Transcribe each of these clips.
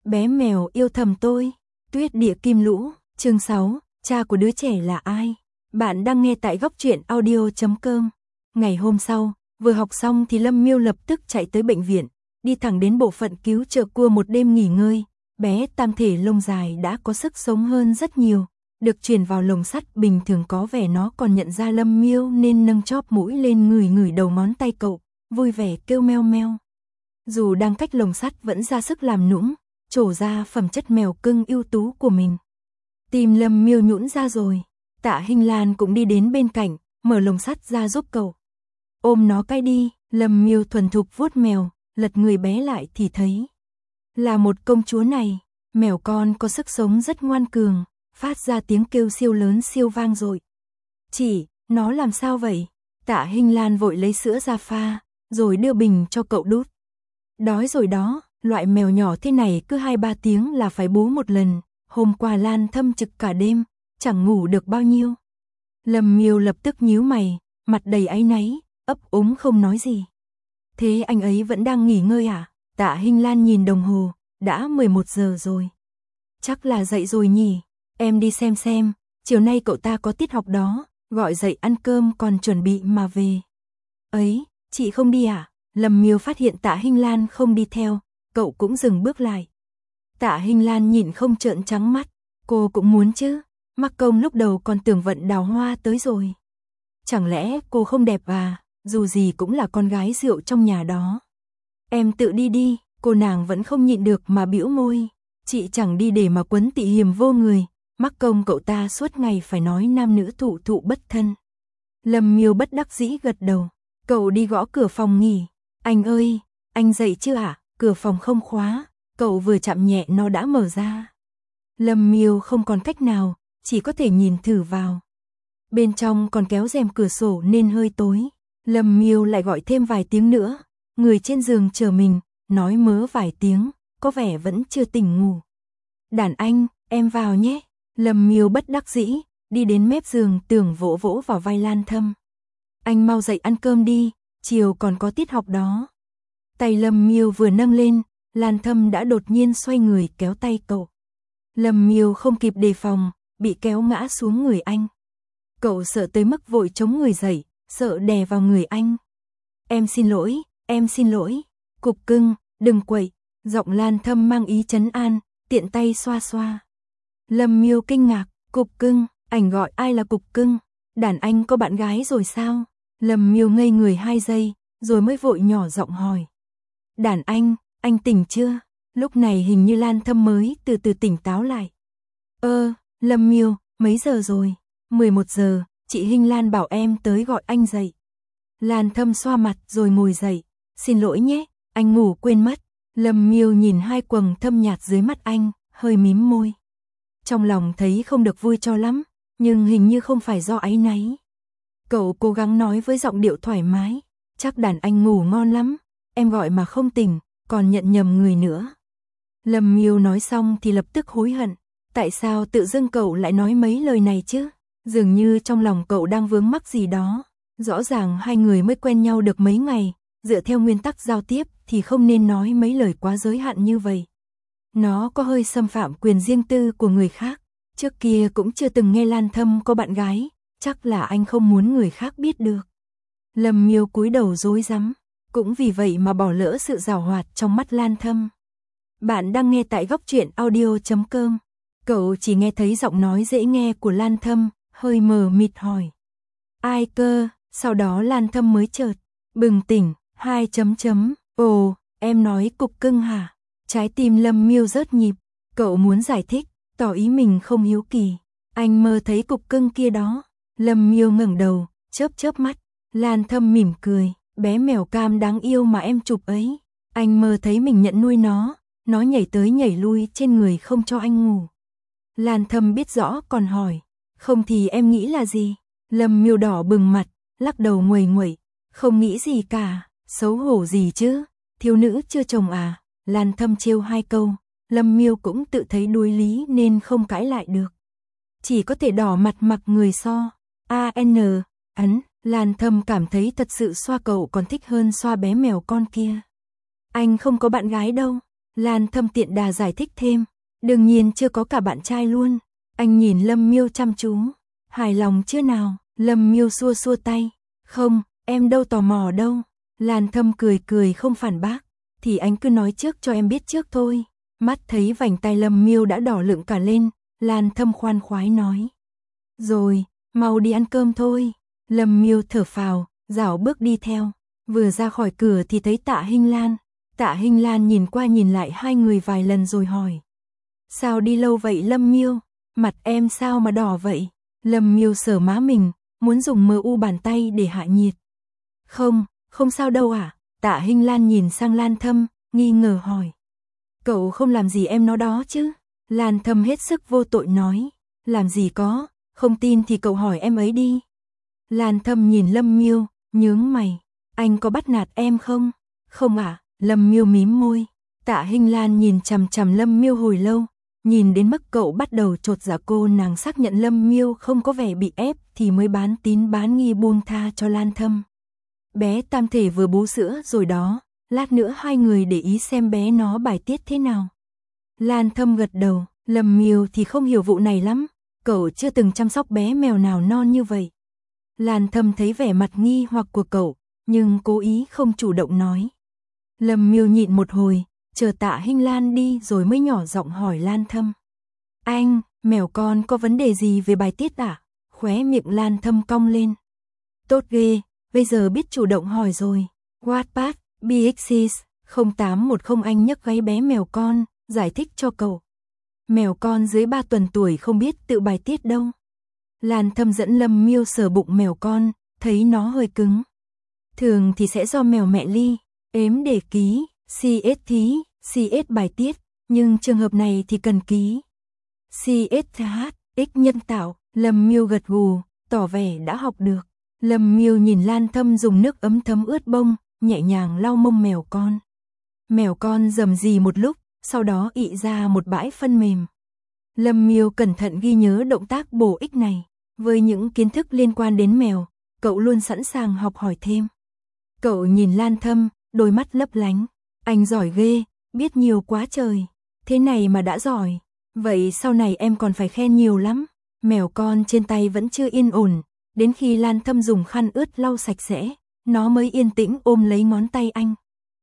Bé mèo yêu thầm tôi. Tuyết địa kim lũ, chương 6, cha của đứa trẻ là ai? Bạn đang nghe tại góc truyện audio.com. Ngày hôm sau, vừa học xong thì Lâm Miêu lập tức chạy tới bệnh viện, đi thẳng đến bộ phận cứu trợ cua một đêm nghỉ ngơi. Bé tam thể lông dài đã có sức sống hơn rất nhiều, được chuyển vào lồng sắt. Bình thường có vẻ nó còn nhận ra Lâm Miêu nên nâng chóp mũi lên ngửi ngửi đầu ngón tay cậu, vui vẻ kêu meo meo. Dù đang cách lồng sắt vẫn ra sức làm nũng, trổ ra phẩm chất mèo cưng ưu tú của mình. Tim Lâm Miêu nhũn ra rồi. Tạ Hinh Lan cũng đi đến bên cạnh, mở lồng sắt ra giúp cậu. Ôm nó cái đi. Lâm Miêu thuần thục vuốt mèo, lật người bé lại thì thấy là một công chúa này. Mèo con có sức sống rất ngoan cường, phát ra tiếng kêu siêu lớn siêu vang dội. Chị, nó làm sao vậy? Tạ Hinh Lan vội lấy sữa ra pha, rồi đưa bình cho cậu đút. Đói rồi đó, loại mèo nhỏ thế này cứ 2-3 tiếng là phải bú một lần. Hôm qua Lan Thâm trực cả đêm, chẳng ngủ được bao nhiêu. Lâm Miêu lập tức nhíu mày, mặt đầy áy náy, ấp úng không nói gì. Thế anh ấy vẫn đang nghỉ ngơi à? Tạ Hinh Lan nhìn đồng hồ, đã 11 giờ rồi. Chắc là dậy rồi nhỉ, em đi xem, chiều nay cậu ta có tiết học đó, gọi dậy ăn cơm còn chuẩn bị mà về. Ấy, chị không đi à? Lâm Miêu phát hiện Tạ Hinh Lan không đi theo, cậu cũng dừng bước lại. Tạ Hinh Lan nhịn không trợn trắng mắt, cô cũng muốn chứ, Mắc Công lúc đầu còn tưởng Vận Đào Hoa tới rồi. Chẳng lẽ cô không đẹp à, dù gì cũng là con gái rượu trong nhà đó. Em tự đi đi, cô nàng vẫn không nhịn được mà bĩu môi. Chị chẳng đi để mà quấn tị hiềm vô người, Mắc Công cậu ta suốt ngày phải nói nam nữ thụ thụ bất thân. Lâm Miêu bất đắc dĩ gật đầu, cậu đi gõ cửa phòng nghỉ. Anh ơi, anh dậy chưa ạ? Cửa phòng không khóa, cậu vừa chạm nhẹ nó đã mở ra. Lâm Miêu không còn cách nào, chỉ có thể nhìn thử vào. Bên trong còn kéo rèm cửa sổ nên hơi tối. Lâm Miêu lại gọi thêm vài tiếng nữa, người trên giường chờ mình, nói mớ vài tiếng, có vẻ vẫn chưa tỉnh ngủ. Đàn anh, em vào nhé. Lâm Miêu bất đắc dĩ, đi đến mép giường tưởng vỗ vỗ vào vai Lan Thâm. Anh mau dậy ăn cơm đi, chiều còn có tiết học đó. Tay Lâm Miêu vừa nâng lên, Lan Thâm đã đột nhiên xoay người kéo tay cậu. Lâm Miêu không kịp đề phòng, bị kéo ngã xuống người anh. Cậu sợ tới mức vội chống người dậy, sợ đè vào người anh. Em xin lỗi, cục cưng, đừng quậy. Giọng Lan Thâm mang ý trấn an, tiện tay xoa xoa. Lâm Miêu kinh ngạc, cục cưng, anh gọi ai là cục cưng? Đàn anh có bạn gái rồi sao? Lâm Miêu ngây người 2 giây, rồi mới vội nhỏ giọng hỏi. Đàn anh tỉnh chưa? Lúc này hình như Lan Thâm mới từ từ tỉnh táo lại. Lâm Miêu, mấy giờ rồi? 11 giờ, chị Hinh Lan bảo em tới gọi anh dậy. Lan Thâm xoa mặt rồi ngồi dậy. Xin lỗi nhé, anh ngủ quên mất. Lâm Miêu nhìn hai quầng thâm nhạt dưới mắt anh, hơi mím môi. Trong lòng thấy không được vui cho lắm, nhưng hình như không phải do áy náy. Cậu cố gắng nói với giọng điệu thoải mái. Chắc đàn anh ngủ ngon lắm, em gọi mà không tỉnh, còn nhận nhầm người nữa. Lâm Miêu nói xong thì lập tức hối hận. Tại sao tự dưng cậu lại nói mấy lời này chứ? Dường như trong lòng cậu đang vướng mắc gì đó. Rõ ràng hai người mới quen nhau được mấy ngày, dựa theo nguyên tắc giao tiếp thì không nên nói mấy lời quá giới hạn như vậy. Nó có hơi xâm phạm quyền riêng tư của người khác. Trước kia cũng chưa từng nghe Lan Thâm có bạn gái, chắc là anh không muốn người khác biết được. Lâm Miêu cúi đầu rối rắm, cũng vì vậy mà bỏ lỡ sự giảo hoạt trong mắt Lan Thâm. Bạn đang nghe tại góc truyện audio.com. Cậu chỉ nghe thấy giọng nói dễ nghe của Lan Thâm, hơi mờ mịt hỏi. Ai cơ? Sau đó Lan Thâm mới chợt bừng tỉnh, 2 chấm chấm. Ồ, em nói cục cưng hả? Trái tim Lâm Miêu rớt nhịp, cậu muốn giải thích, tỏ ý mình không hiếu kỳ. Anh mơ thấy cục cưng kia đó. Lâm Miêu ngẩng đầu, chớp mắt. Lan Thâm mỉm cười, bé mèo cam đáng yêu mà em chụp ấy. Anh mơ thấy mình nhận nuôi nó nhảy tới nhảy lui trên người không cho anh ngủ. Lan Thâm biết rõ còn hỏi, không thì em nghĩ là gì? Lâm Miêu đỏ bừng mặt, lắc đầu nguầy nguậy, không nghĩ gì cả, xấu hổ gì chứ, thiếu nữ chưa chồng à? Lan Thâm trêu 2 câu, Lâm Miêu cũng tự thấy đuối lý nên không cãi lại được. Chỉ có thể đỏ mặt mặc người so. Ấn, Lan Thâm cảm thấy thật sự xoa cậu còn thích hơn xoa bé mèo con kia. Anh không có bạn gái đâu. Lan Thâm tiện đà giải thích thêm, đương nhiên chưa có cả bạn trai luôn. Anh nhìn Lâm Miêu chăm chú, hài lòng chưa nào? Lâm Miêu xua xua tay, không, em đâu tò mò đâu. Lan Thâm cười cười không phản bác, thì anh cứ nói trước cho em biết trước thôi. Mắt thấy vành tai Lâm Miêu đã đỏ lựng cả lên, Lan Thâm khoan khoái nói. Rồi, mau đi ăn cơm thôi. Lâm Miêu thở phào, rảo bước đi theo. Vừa ra khỏi cửa thì thấy Tạ Hinh Lan. Tạ Hinh Lan nhìn qua nhìn lại hai người vài lần rồi hỏi. Sao đi lâu vậy Lâm Miêu? Mặt em sao mà đỏ vậy? Lâm Miêu sờ má mình, muốn dùng MU bàn tay để hạ nhiệt. Không sao đâu à? Tạ Hinh Lan nhìn sang Lan Thâm, nghi ngờ hỏi. Cậu không làm gì em nó đó chứ? Lan Thâm hết sức vô tội nói. Làm gì có, không tin thì cậu hỏi em ấy đi. Lan Thâm nhìn Lâm Miêu, nhướng mày. Anh có bắt nạt em không? Không à? Lâm Miêu mím môi. Tạ Hinh Lan nhìn chằm chằm Lâm Miêu hồi lâu, nhìn đến mức cậu bắt đầu chột dạ. Cô nàng xác nhận Lâm Miêu không có vẻ bị ép thì mới bán tín bán nghi buông tha cho Lan Thâm. Bé tam thể vừa bú sữa rồi đó, lát nữa hai người để ý xem bé nó bài tiết thế nào. Lan Thâm gật đầu, Lâm Miêu thì không hiểu vụ này lắm, cậu chưa từng chăm sóc bé mèo nào non như vậy. Lan Thâm thấy vẻ mặt nghi hoặc của cậu, nhưng cố ý không chủ động nói. Lâm Miêu nhịn một hồi, chờ Tạ Hinh Lan đi rồi mới nhỏ giọng hỏi Lan Thâm. Anh, mèo con có vấn đề gì về bài tiết à? Khóe miệng Lan Thâm cong lên. Tốt ghê, bây giờ biết chủ động hỏi rồi. Wattpad, BXC, 0810 anh nhấc gáy bé mèo con, giải thích cho cậu. Mèo con dưới 3 tuần tuổi không biết tự bài tiết đâu. Lan Thâm dẫn Lâm Miêu sờ bụng mèo con, thấy nó hơi cứng. Thường thì sẽ do mèo mẹ ly, ếm để ký, CS thí, CS bài tiết, nhưng trường hợp này thì cần ký. CSH, X nhân tạo, Lâm Miêu gật gù, tỏ vẻ đã học được. Lâm Miêu nhìn Lan Thâm dùng nước ấm thấm ướt bông, nhẹ nhàng lau mông mèo con. Mèo con rầm rì một lúc, sau đó ị ra một bãi phân mềm. Lâm Miêu cẩn thận ghi nhớ động tác bổ ích này. Với những kiến thức liên quan đến mèo, cậu luôn sẵn sàng học hỏi thêm. Cậu nhìn Lan Thâm, đôi mắt lấp lánh. Anh giỏi ghê, biết nhiều quá trời. Thế này mà đã giỏi. Vậy sau này em còn phải khen nhiều lắm. Mèo con trên tay vẫn chưa yên ổn. Đến khi Lan Thâm dùng khăn ướt lau sạch sẽ, nó mới yên tĩnh ôm lấy ngón tay anh.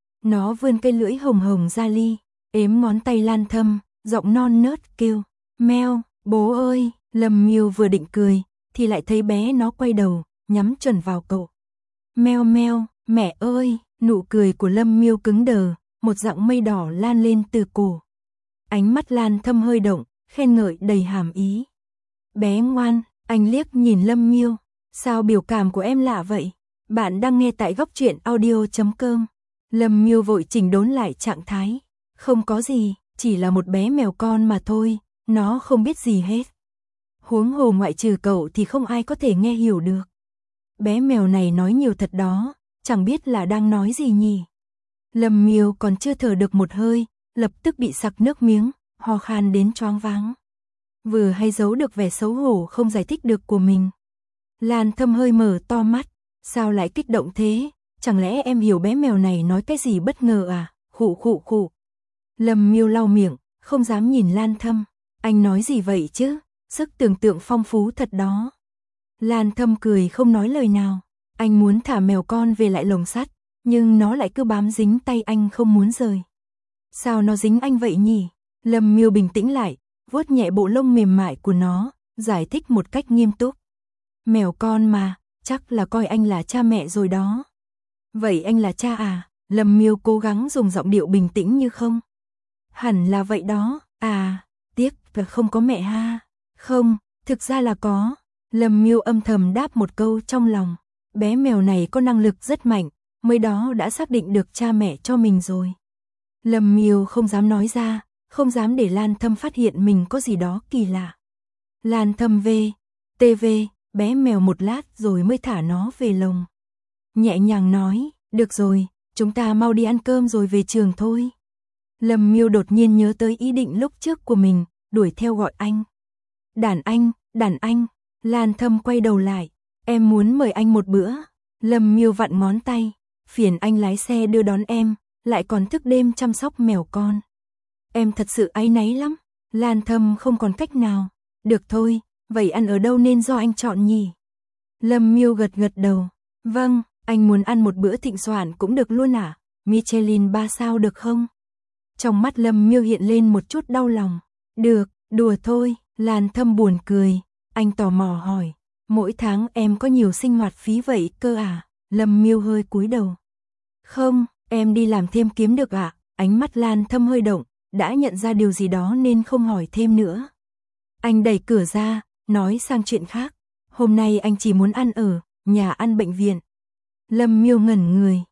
Nó vươn cây lưỡi hồng hồng ra ly, ếm ngón tay Lan Thâm, giọng non nớt kêu. Meo, bố ơi, Lâm Miêu vừa định cười, thì lại thấy bé nó quay đầu, nhắm chuẩn vào cậu. Meo meo, mẹ ơi, nụ cười của Lâm Miêu cứng đờ, một dặng mây đỏ lan lên từ cổ. Ánh mắt Lan Thâm hơi động, khen ngợi đầy hàm ý. Bé ngoan, anh liếc nhìn Lâm Miêu, sao biểu cảm của em lạ vậy? Bạn đang nghe tại Góc Truyện Audio.com. Lâm Miêu vội chỉnh đốn lại trạng thái. Không có gì, chỉ là một bé mèo con mà thôi, nó không biết gì hết. Huống hồ ngoại trừ cậu thì không ai có thể nghe hiểu được. Bé mèo này nói nhiều thật đó, chẳng biết là đang nói gì nhỉ. Lâm Miêu còn chưa thở được một hơi, lập tức bị sặc nước miếng, ho khan đến choáng váng. Vừa hay giấu được vẻ xấu hổ không giải thích được của mình. Lan Thâm hơi mở to mắt, sao lại kích động thế? Chẳng lẽ em hiểu bé mèo này nói cái gì bất ngờ à? Khụ khụ khụ. Lâm Miêu lau miệng, không dám nhìn Lan Thâm. Anh nói gì vậy chứ? Sức tưởng tượng phong phú thật đó. Lan Thâm cười không nói lời nào. Anh muốn thả mèo con về lại lồng sắt, nhưng nó lại cứ bám dính tay anh không muốn rời. Sao nó dính anh vậy nhỉ? Lâm Miêu bình tĩnh lại, vuốt nhẹ bộ lông mềm mại của nó, giải thích một cách nghiêm túc. Mèo con mà, chắc là coi anh là cha mẹ rồi đó. Vậy anh là cha à? Lâm Miêu cố gắng dùng giọng điệu bình tĩnh như không. Hẳn là vậy đó, à, tiếc là không có mẹ ha. Không, thực ra là có. Lâm Miêu âm thầm đáp một câu trong lòng. Bé mèo này có năng lực rất mạnh, mới đó đã xác định được cha mẹ cho mình rồi. Lâm Miêu không dám nói ra, không dám để Lan Thâm phát hiện mình có gì đó kỳ lạ. Lan Thâm TV, bé mèo một lát rồi mới thả nó về lồng. Nhẹ nhàng nói, được rồi, chúng ta mau đi ăn cơm rồi về trường thôi. Lâm Miêu đột nhiên nhớ tới ý định lúc trước của mình, đuổi theo gọi anh. Đàn anh, Lan Thâm quay đầu lại, em muốn mời anh một bữa. Lâm Miêu vặn ngón tay, phiền anh lái xe đưa đón em, lại còn thức đêm chăm sóc mèo con. em thật sự áy náy lắm. Lan Thâm không còn cách nào. Được thôi, vậy ăn ở đâu nên do anh chọn nhỉ? Lâm Miêu gật gật đầu. Vâng, anh muốn ăn một bữa thịnh soạn cũng được luôn à? Michelin 3 sao được không? Trong mắt Lâm Miêu hiện lên một chút đau lòng. Được, đùa thôi. Lan Thâm buồn cười. Anh tò mò hỏi. Mỗi tháng em có nhiều sinh hoạt phí vậy cơ à? Lâm Miêu hơi cúi đầu. Không, em đi làm thêm kiếm được ạ. Ánh mắt Lan Thâm hơi động, đã nhận ra điều gì đó nên không hỏi thêm nữa. Anh đẩy cửa ra, nói sang chuyện khác. Hôm nay anh chỉ muốn ăn ở nhà ăn bệnh viện. Lâm Miêu ngẩn người.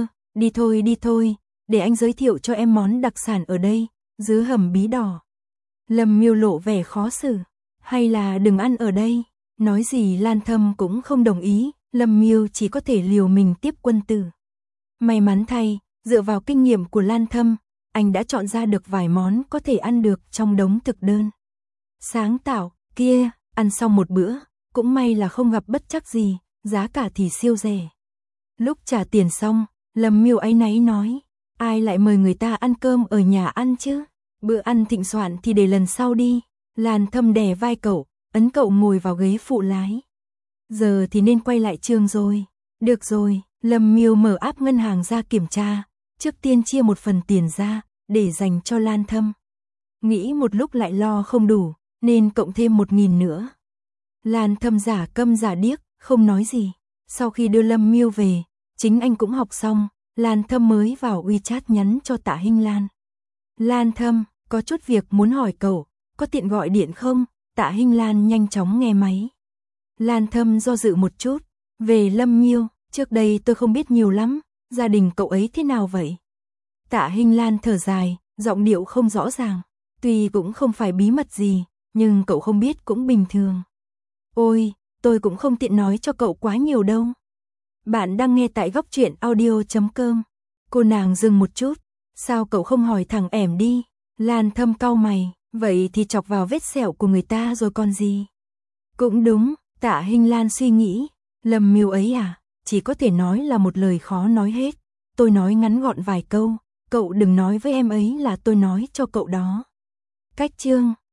Đi thôi, để anh giới thiệu cho em món đặc sản ở đây, dứa hầm bí đỏ. Lâm Miêu lộ vẻ khó xử. Hay là đừng ăn ở đây. Nói gì Lan Thâm cũng không đồng ý, Lâm Miêu chỉ có thể liều mình tiếp quân tử. May mắn thay, dựa vào kinh nghiệm của Lan Thâm, anh đã chọn ra được vài món có thể ăn được trong đống thực đơn. Sáng tạo, kia, ăn xong một bữa, cũng may là không gặp bất trắc gì, giá cả thì siêu rẻ. Lúc trả tiền xong, Lâm Miêu áy náy nói, ai lại mời người ta ăn cơm ở nhà ăn chứ? Bữa ăn thịnh soạn thì để lần sau đi. Lan Thâm đè vai cậu, ấn cậu ngồi vào ghế phụ lái. Giờ thì nên quay lại trường rồi. Được rồi, Lâm Miêu mở app ngân hàng ra kiểm tra, trước tiên chia một phần tiền ra, để dành cho Lan Thâm. Nghĩ một lúc lại lo không đủ, nên cộng thêm 1.000 nữa. Lan Thâm giả câm giả điếc, không nói gì. Sau khi đưa Lâm Miêu về, chính anh cũng học xong, Lan Thâm mới vào WeChat nhắn cho Tạ Hinh Lan. Lan Thâm, có chút việc muốn hỏi cậu, có tiện gọi điện không? Tạ Hinh Lan nhanh chóng nghe máy. Lan Thâm do dự một chút, về Lâm Miêu, trước đây tôi không biết nhiều lắm, gia đình cậu ấy thế nào vậy? Tạ Hinh Lan thở dài, giọng điệu không rõ ràng, tuy cũng không phải bí mật gì, nhưng cậu không biết cũng bình thường. Ôi, tôi cũng không tiện nói cho cậu quá nhiều đâu. Bạn đang nghe tại góc truyện audio.com. Cô nàng dừng một chút, sao cậu không hỏi thẳng ẻm đi? Lan Thâm cau mày, vậy thì chọc vào vết sẹo của người ta rồi còn gì? Cũng đúng, Tạ Hinh Lan suy nghĩ, Lâm Miêu ấy à, chỉ có thể nói là một lời khó nói hết. Tôi nói ngắn gọn vài câu, cậu đừng nói với em ấy là tôi nói cho cậu đó. Cách chương